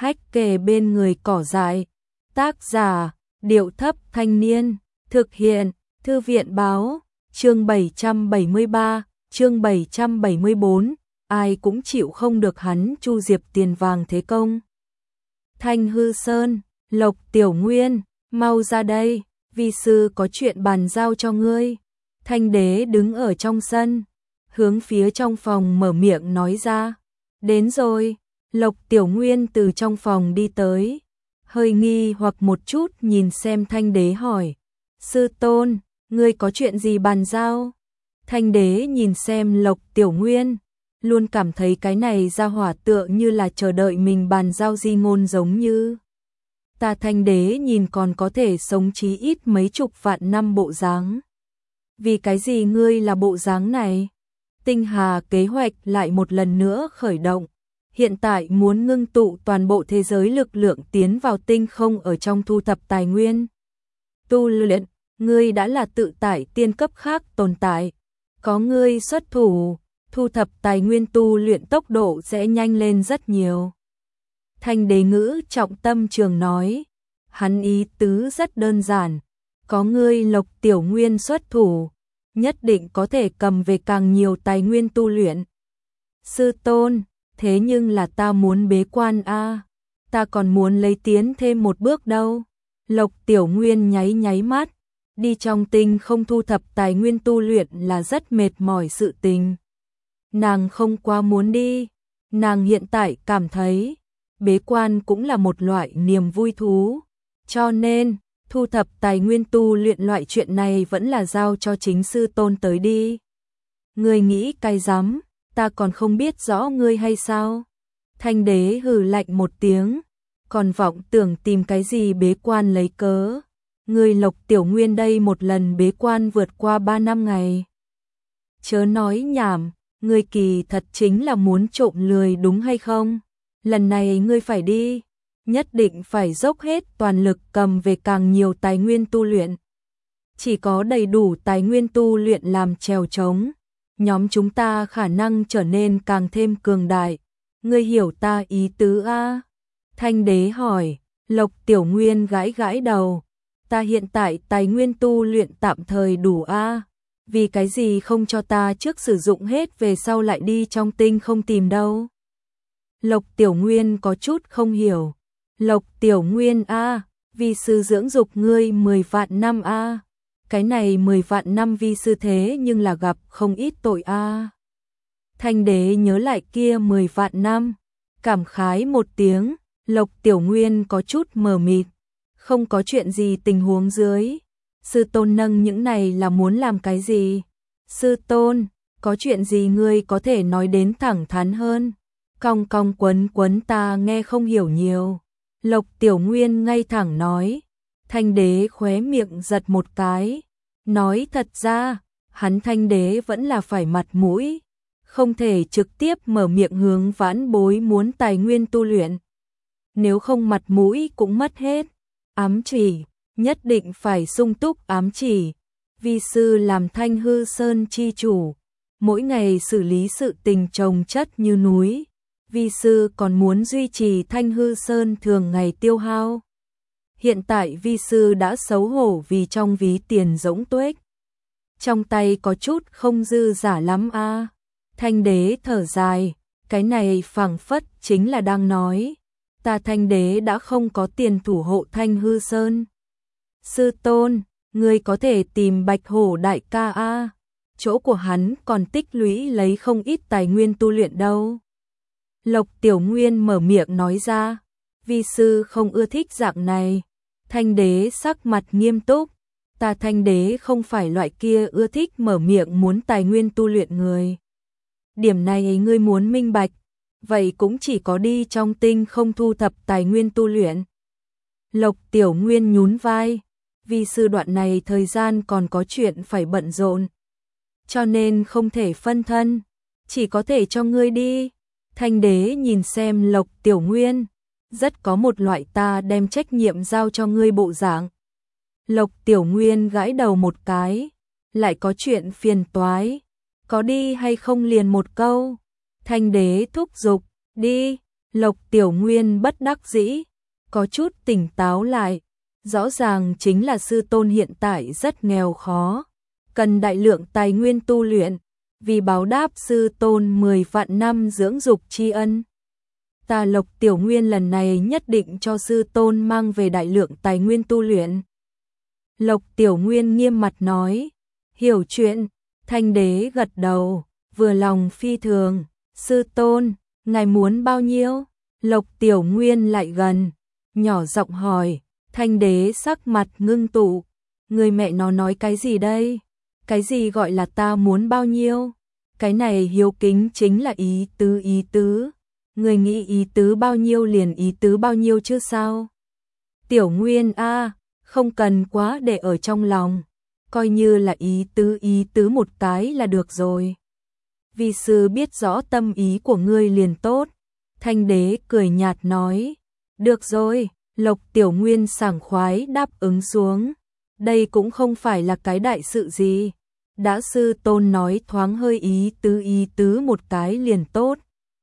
hách kề bên người cỏ dại. Tác giả, Điệu Thấp Thanh Niên. Thực hiện, Thư viện Báo. Chương 773, chương 774. Ai cũng chịu không được hắn Chu Diệp tiền vàng thế công. Thanh Hư Sơn, Lộc Tiểu Nguyên, mau ra đây, vi sư có chuyện bàn giao cho ngươi. Thanh đế đứng ở trong sân, hướng phía trong phòng mở miệng nói ra. Đến rồi. Lộc Tiểu Nguyên từ trong phòng đi tới, hơi nghi hoặc một chút nhìn xem Thanh đế hỏi. Sư tôn, ngươi có chuyện gì bàn giao? Thanh đế nhìn xem Lộc Tiểu Nguyên, luôn cảm thấy cái này ra hỏa tựa như là chờ đợi mình bàn giao di ngôn giống như. Ta Thanh đế nhìn còn có thể sống chí ít mấy chục vạn năm bộ dáng. Vì cái gì ngươi là bộ dáng này? Tinh Hà kế hoạch lại một lần nữa khởi động. Hiện tại muốn ngưng tụ toàn bộ thế giới lực lượng tiến vào tinh không ở trong thu thập tài nguyên. Tu luyện, ngươi đã là tự tại tiên cấp khác tồn tại. Có ngươi xuất thủ, thu thập tài nguyên tu luyện tốc độ sẽ nhanh lên rất nhiều. Thanh đế ngữ trọng tâm trường nói. Hắn ý tứ rất đơn giản. Có ngươi Lộc Tiểu Nguyên xuất thủ, nhất định có thể cầm về càng nhiều tài nguyên tu luyện. Sư tôn, thế nhưng là ta muốn bế quan a, ta còn muốn lấy tiến thêm một bước đâu. Lộc Tiểu Nguyên nháy nháy mắt, đi trong tinh không thu thập tài nguyên tu luyện là rất mệt mỏi sự tình. Nàng không quá muốn đi, nàng hiện tại cảm thấy bế quan cũng là một loại niềm vui thú, cho nên thu thập tài nguyên tu luyện loại chuyện này vẫn là giao cho chính sư tôn tới đi. Ngươi nghĩ cái rắm, ta còn không biết rõ ngươi hay sao? Thanh đế hừ lạnh một tiếng, còn vọng tưởng tìm cái gì bế quan lấy cớ. Ngươi Lộc Tiểu Nguyên đây một lần bế quan vượt qua 3 năm ngày. Chớ nói nhảm, ngươi kỳ thật chính là muốn trộm lười đúng hay không? Lần này ngươi phải đi, nhất định phải dốc hết toàn lực cầm về càng nhiều tài nguyên tu luyện. Chỉ có đầy đủ tài nguyên tu luyện làm chèo trống, nhóm chúng ta khả năng trở nên càng thêm cường đại. Ngươi hiểu ta ý tứ a? Thanh đế hỏi. Lộc Tiểu Nguyên gãi gãi đầu. Ta hiện tại tài nguyên tu luyện tạm thời đủ a, vì cái gì không cho ta trước sử dụng hết về sau lại đi trong tinh không tìm đâu? Lộc Tiểu Nguyên có chút không hiểu. Lộc Tiểu Nguyên a, vi sư dưỡng dục ngươi 10 vạn năm a. Cái này 10 vạn năm vi sư thế nhưng là gặp không ít tội a. Thanh đế nhớ lại kia 10 vạn năm, cảm khái một tiếng. Lộc Tiểu Nguyên có chút mờ mịt, không có chuyện gì tình huống dưới. Sư tôn nâng những này là muốn làm cái gì? Sư tôn, có chuyện gì ngươi có thể nói đến thẳng thắn hơn? Cong cong quấn quấn ta nghe không hiểu nhiều. Lộc Tiểu Nguyên ngay thẳng nói. Thanh đế khóe miệng giật một cái, nói thật ra, hắn Thanh đế vẫn là phải mặt mũi, không thể trực tiếp mở miệng hướng vãn bối muốn tài nguyên tu luyện. Nếu không mặt mũi cũng mất hết. Ám chỉ, nhất định phải sung túc ám chỉ. Vi sư làm Thanh Hư Sơn chi chủ, mỗi ngày xử lý sự tình chồng chất như núi. Vi sư còn muốn duy trì Thanh Hư Sơn thường ngày tiêu hao. Hiện tại vi sư đã xấu hổ vì trong ví tiền rỗng tuếch, trong tay có chút không dư giả lắm a. Thanh đế thở dài, cái này phảng phất chính là đang nói, ta Thanh đế đã không có tiền thủ hộ Thanh Hư Sơn. Sư tôn, ngươi có thể tìm Bạch Hổ đại ca a, chỗ của hắn còn tích lũy lấy không ít tài nguyên tu luyện đâu. Lộc Tiểu Nguyên mở miệng nói ra. Vi sư không ưa thích dạng này. Thanh đế sắc mặt nghiêm túc. Ta Thanh đế không phải loại kia ưa thích mở miệng muốn tài nguyên tu luyện người. Điểm này ngươi muốn minh bạch, vậy cũng chỉ có đi trong tinh không thu thập tài nguyên tu luyện. Lộc Tiểu Nguyên nhún vai. Vi sư đoạn này thời gian còn có chuyện phải bận rộn, cho nên không thể phân thân, chỉ có thể cho ngươi đi. Thanh đế nhìn xem Lộc Tiểu Nguyên, rất có một loại ta đem trách nhiệm giao cho ngươi bộ dạng. Lộc Tiểu Nguyên gãi đầu một cái, lại có chuyện phiền toái, có đi hay không liền một câu. Thanh đế thúc giục, đi. Lộc Tiểu Nguyên bất đắc dĩ, có chút tỉnh táo lại. Rõ ràng chính là sư tôn hiện tại rất nghèo khó, cần đại lượng tài nguyên tu luyện, vì báo đáp sư tôn 10 vạn năm dưỡng dục tri ân. Ta Lộc Tiểu Nguyên lần này nhất định cho sư tôn mang về đại lượng tài nguyên tu luyện. Lộc Tiểu Nguyên nghiêm mặt nói, hiểu chuyện. Thanh đế gật đầu, vừa lòng phi thường. Sư tôn, ngài muốn bao nhiêu? Lộc Tiểu Nguyên lại gần, nhỏ giọng hỏi. Thanh đế sắc mặt ngưng tụ, người mẹ nó nói cái gì đây? Cái gì gọi là ta muốn bao nhiêu? Cái này hiếu kính chính là ý tứ. Người nghĩ ý tứ bao nhiêu liền ý tứ bao nhiêu chứ sao? Tiểu Nguyên a, không cần quá để ở trong lòng, coi như là ý tứ một cái là được rồi. Vi sư biết rõ tâm ý của ngươi liền tốt. Thanh đế cười nhạt nói, được rồi. Lộc Tiểu Nguyên sảng khoái đáp ứng xuống. Đây cũng không phải là cái đại sự gì. Đã sư tôn nói thoáng hơi ý tứ một cái liền tốt.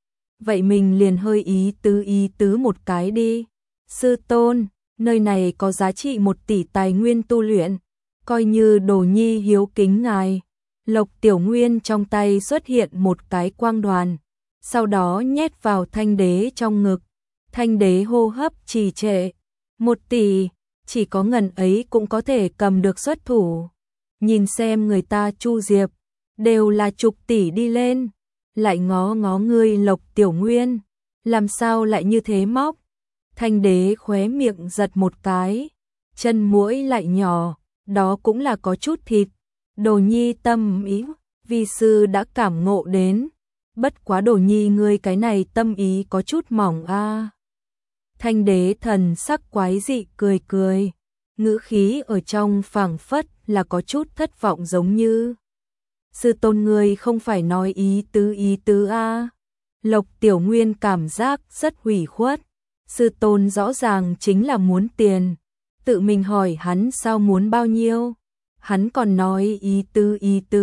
Vậy mình liền hơi ý tứ một cái đi. Sư tôn, nơi này có giá trị 1 tỷ tài nguyên tu luyện, coi như đồ nhi hiếu kính ngài. Lộc Tiểu Nguyên trong tay xuất hiện một cái quang đoàn, sau đó nhét vào thanh đế trong ngực. Thanh đế hô hấp trì trệ. 1 tỷ, chỉ có ngần ấy cũng có thể cầm được xuất thủ. Nhìn xem người ta Chu Diệp, đều là chục tỷ đi lên. Lại ngó ngó ngươi Lộc Tiểu Nguyên, làm sao lại như thế móc? Thanh đế khóe miệng giật một cái, chân mũi lại nhỏ, đó cũng là có chút thịt. Đồ nhi tâm ý, vi sư đã cảm ngộ đến. Bất quá đồ nhi ngươi cái này tâm ý có chút mỏng a. Thanh đế thần sắc quái dị cười, ngữ khí ở trong phảng phất là có chút thất vọng giống như. Sư tôn ngươi không phải nói ý tứ a. Lộc Tiểu Nguyên cảm giác rất hủy khuất. Sư tôn rõ ràng chính là muốn tiền. Tự mình hỏi hắn sao muốn bao nhiêu. Hắn còn nói ý tứ.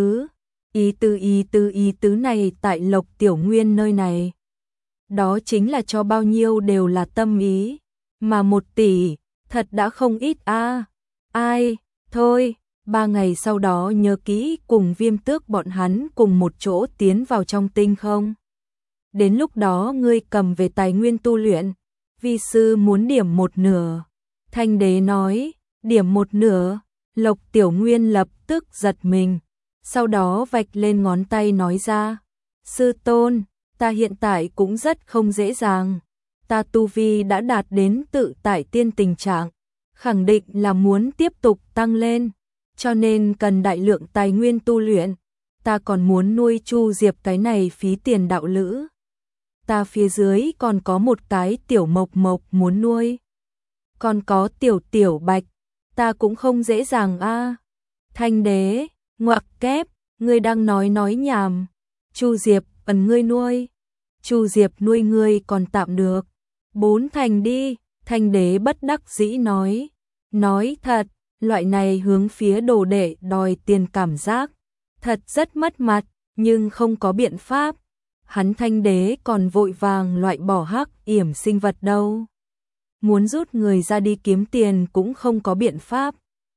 Ý tứ này tại Lộc Tiểu Nguyên nơi này. Đó chính là cho bao nhiêu đều là tâm ý. Mà 1 tỷ, thật đã không ít a. Ai, thôi, 3 ngày sau đó nhớ kỹ cùng Viêm Tước bọn hắn cùng một chỗ tiến vào trong tinh không. Đến lúc đó ngươi cầm về tài nguyên tu luyện, vi sư muốn điểm 1/2. Thanh đế nói, điểm 1/2. Lộc Tiểu Nguyên lập tức giật mình, sau đó vạch lên ngón tay nói ra, sư tôn, ta hiện tại cũng rất không dễ dàng. Ta tu vi đã đạt đến tự tại tiên tình trạng, khẳng định là muốn tiếp tục tăng lên, cho nên cần đại lượng tài nguyên tu luyện. Ta còn muốn nuôi Chu Diệp cái này phí tiền đạo lữ. Ta phía dưới còn có một cái tiểu mộc mộc muốn nuôi. Còn có tiểu bạch, ta cũng không dễ dàng a. Thanh đế, ngoặc kép, ngươi đang nói nhảm. Chu Diệp, ngươi nuôi. Chu Diệp nuôi ngươi còn tạm được. 4 thành đi, Thanh đế bất đắc dĩ nói. Nói thật, loại này hướng phía đồ đệ đòi tiền cảm giác, thật rất mất mặt, nhưng không có biện pháp. Hắn Thanh đế còn vội vàng loại bỏ hắc yểm sinh vật đâu. Muốn rút người ra đi kiếm tiền cũng không có biện pháp.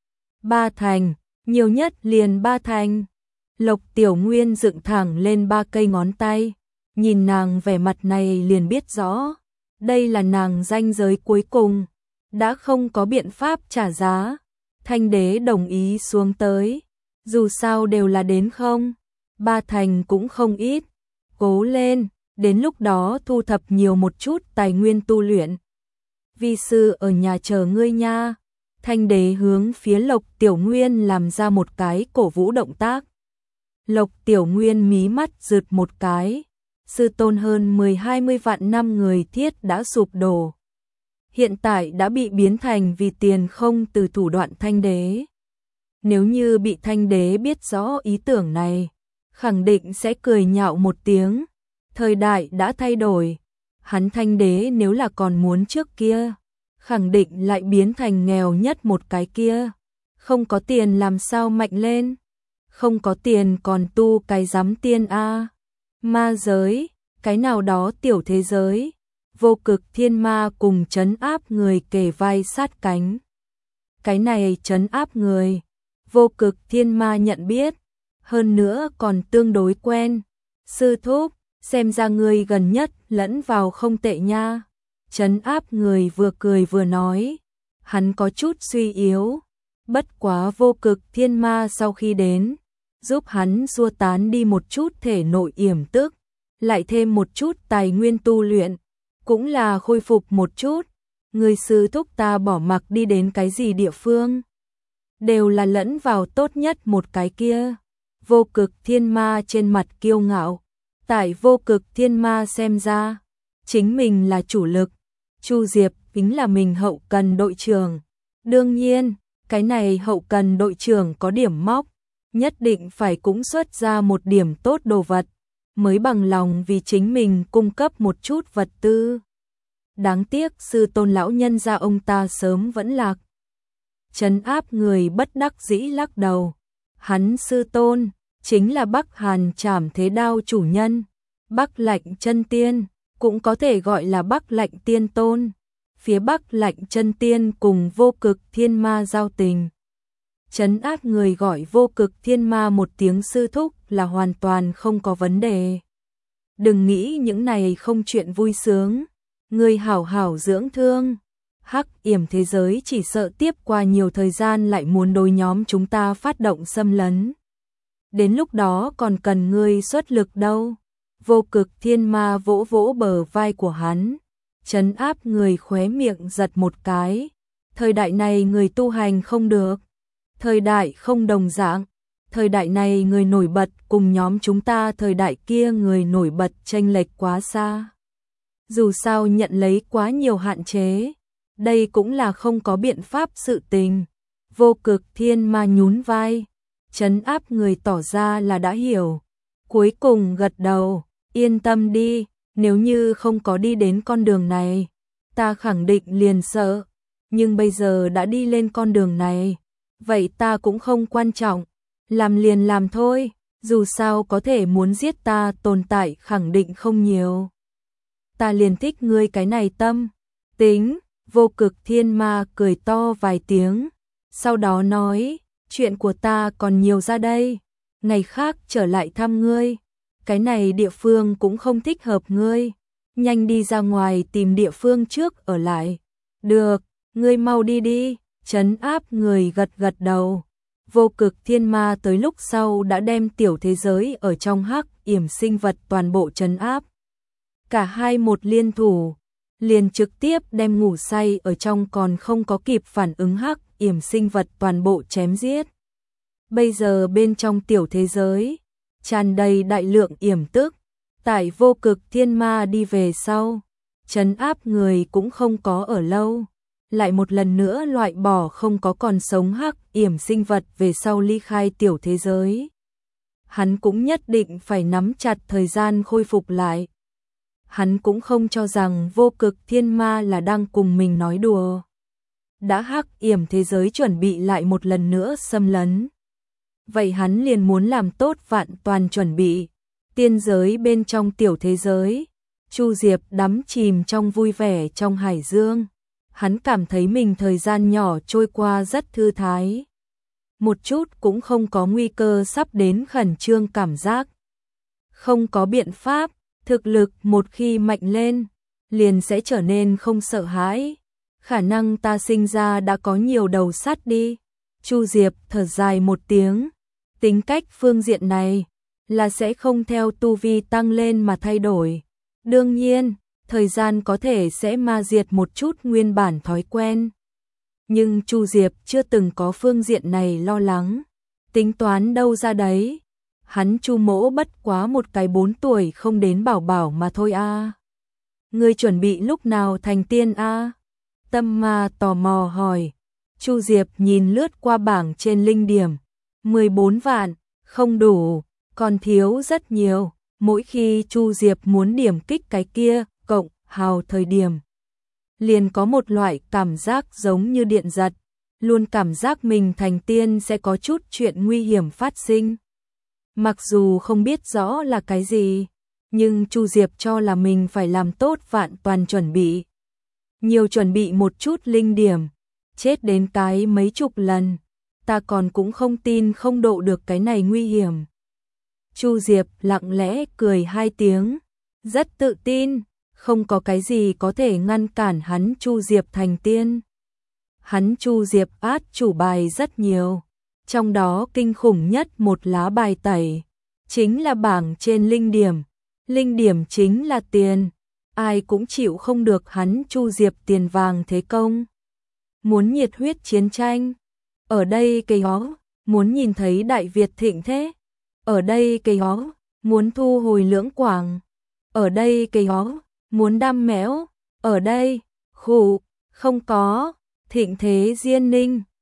3 thành, nhiều nhất liền 3 thành. Lộc Tiểu Nguyên dựng thẳng lên 3 cây ngón tay, nhìn nàng vẻ mặt này liền biết rõ, đây là nàng ranh giới cuối cùng, đã không có biện pháp trả giá. Thanh đế đồng ý xuống tới, dù sao đều là đến không, 3 thành cũng không ít, cố lên, đến lúc đó thu thập nhiều một chút tài nguyên tu luyện. Vi sư ở nhà chờ ngươi nha. Thanh đế hướng phía Lộc Tiểu Nguyên làm ra một cái cổ vũ động tác. Lộc Tiểu Nguyên mí mắt rượt một cái, sư tôn hơn 10-20 vạn năm người thiết đã sụp đổ. Hiện tại đã bị biến thành vì tiền không từ thủ đoạn Thanh đế. Nếu như bị Thanh đế biết rõ ý tưởng này, khẳng định sẽ cười nhạo một tiếng. Thời đại đã thay đổi, hắn Thanh đế nếu là còn muốn trước kia, khẳng định lại biến thành nghèo nhất một cái kia. Không có tiền làm sao mạnh lên, không có tiền còn tu cái giám tiên a. Ma giới, cái nào đó tiểu thế giới, Vô Cực Thiên Ma cùng trấn áp người kề vai sát cánh. Cái này trấn áp người, Vô Cực Thiên Ma nhận biết, hơn nữa còn tương đối quen. Sư thúc, xem ra ngươi gần nhất lẫn vào không tệ nha. Trấn áp người vừa cười vừa nói, hắn có chút suy yếu, bất quá Vô Cực Thiên Ma sau khi đến, giúp hắn xua tán đi một chút thể nội yểm tức, lại thêm một chút tài nguyên tu luyện, cũng là khôi phục một chút. Người sư thúc ta bỏ mặc đi đến cái gì địa phương, đều là lẫn vào tốt nhất một cái kia. Vô Cực Thiên Ma trên mặt kiêu ngạo, tại Vô Cực Thiên Ma xem ra, chính mình là chủ lực, Chu Diệp chính là mình hậu cần đội trưởng. Đương nhiên, cái này hậu cần đội trưởng có điểm móc, nhất định phải cũng xuất ra một điểm tốt đồ vật, mới bằng lòng vì chính mình cung cấp một chút vật tư. Đáng tiếc sư tôn lão nhân gia ông ta sớm vẫn lạc. Trấn áp người bất đắc dĩ lắc đầu, hắn sư tôn chính là Bắc Hàn Trảm Thế Đao chủ nhân, Bắc Lạnh Chân Tiên, cũng có thể gọi là Bắc Lạnh Tiên Tôn. Phía Bắc Lạnh Chân Tiên cùng Vô Cực Thiên Ma giao tình. Trấn áp người gọi Vô Cực Thiên Ma một tiếng sư thúc là hoàn toàn không có vấn đề. Đừng nghĩ những này không chuyện vui sướng, người hảo hảo dưỡng thương. Hắc Yểm thế giới chỉ sợ tiếp qua nhiều thời gian lại muốn đối nhóm chúng ta phát động xâm lấn. Đến lúc đó còn cần ngươi xuất lực đâu. Vô Cực Thiên Ma vỗ vỗ bờ vai của hắn, trấn áp người khóe miệng giật một cái. Thời đại này người tu hành không được, thời đại không đồng dạng, thời đại này người nổi bật cùng nhóm chúng ta thời đại kia người nổi bật chênh lệch quá xa. Dù sao nhận lấy quá nhiều hạn chế, đây cũng là không có biện pháp sự tình. Vô Cực Thiên Ma nhún vai, trấn áp người tỏ ra là đã hiểu, cuối cùng gật đầu, yên tâm đi, nếu như không có đi đến con đường này, ta khẳng định liền sợ, nhưng bây giờ đã đi lên con đường này, vậy ta cũng không quan trọng, làm liền làm thôi, dù sao có thể muốn giết ta tồn tại khẳng định không nhiều. Ta liền thích ngươi cái này tâm, tính. Vô Cực Thiên Ma cười to vài tiếng, sau đó nói, chuyện của ta còn nhiều ra đây, ngày khác trở lại thăm ngươi, cái này địa phương cũng không thích hợp ngươi, nhanh đi ra ngoài tìm địa phương trước ở lại. Được, ngươi mau đi đi. Trấn áp người gật gật đầu. Vô Cực Thiên Ma tới lúc sau đã đem tiểu thế giới ở trong Hắc Yểm sinh vật toàn bộ trấn áp. Cả hai một liên thủ, liền trực tiếp đem ngủ say ở trong còn không có kịp phản ứng Hắc Yểm sinh vật toàn bộ chém giết. Bây giờ bên trong tiểu thế giới, tràn đầy đại lượng yểm tức, tại Vô Cực Thiên Ma đi về sau, trấn áp người cũng không có ở lâu, lại một lần nữa loại bỏ không có còn sống Hắc Yểm sinh vật về sau ly khai tiểu thế giới. Hắn cũng nhất định phải nắm chặt thời gian khôi phục lại. Hắn cũng không cho rằng Vô Cực Thiên Ma là đang cùng mình nói đùa. Đã Hắc Yểm thế giới chuẩn bị lại một lần nữa xâm lấn, vậy hắn liền muốn làm tốt vạn toàn chuẩn bị. Tiên giới bên trong tiểu thế giới, Chu Diệp đắm chìm trong vui vẻ trong hải dương. Hắn cảm thấy mình thời gian nhỏ trôi qua rất thư thái. Một chút cũng không có nguy cơ sắp đến khẩn trương cảm giác. Không có biện pháp, thực lực một khi mạnh lên, liền sẽ trở nên không sợ hãi. Khả năng ta sinh ra đã có nhiều đầu sắt đi. Chu Diệp thở dài một tiếng. Tính cách phương diện này là sẽ không theo tu vi tăng lên mà thay đổi. Đương nhiên, thời gian có thể sẽ ma diệt một chút nguyên bản thói quen. Nhưng Chu Diệp chưa từng có phương diện này lo lắng. Tính toán đâu ra đấy. Hắn Chu mỗ bất quá một cái 4 tuổi không đến bảo bảo mà thôi a. Ngươi chuẩn bị lúc nào thành tiên a? Tâm Ma tò mò hỏi. Chu Diệp nhìn lướt qua bảng trên linh điểm. 14 vạn, không đủ, còn thiếu rất nhiều. Mỗi khi Chu Diệp muốn điểm kích cái kia, cộng hào thời điểm, liền có một loại cảm giác giống như điện giật, luôn cảm giác mình thành tiên sẽ có chút chuyện nguy hiểm phát sinh. Mặc dù không biết rõ là cái gì, nhưng Chu Diệp cho là mình phải làm tốt vạn toàn chuẩn bị. Nhiều chuẩn bị một chút linh điểm, chết đến cái mấy chục lần, ta còn cũng không tin không độ được cái này nguy hiểm. Chu Diệp lặng lẽ cười hai tiếng, rất tự tin, không có cái gì có thể ngăn cản hắn Chu Diệp thành tiên. Hắn Chu Diệp át chủ bài rất nhiều, trong đó kinh khủng nhất một lá bài tẩy, chính là bảng trên linh điểm chính là tiền, ai cũng chịu không được hắn Chu Diệp tiền vàng thế công. Muốn nhiệt huyết chiến tranh, ở đây cây hó, muốn nhìn thấy Đại Việt thịnh thế, ở đây cây hó, muốn thu hồi Lưỡng Quảng, ở đây cây hó, muốn đam mẽo, ở đây, khụ, không có, thịnh thế Diên Ninh,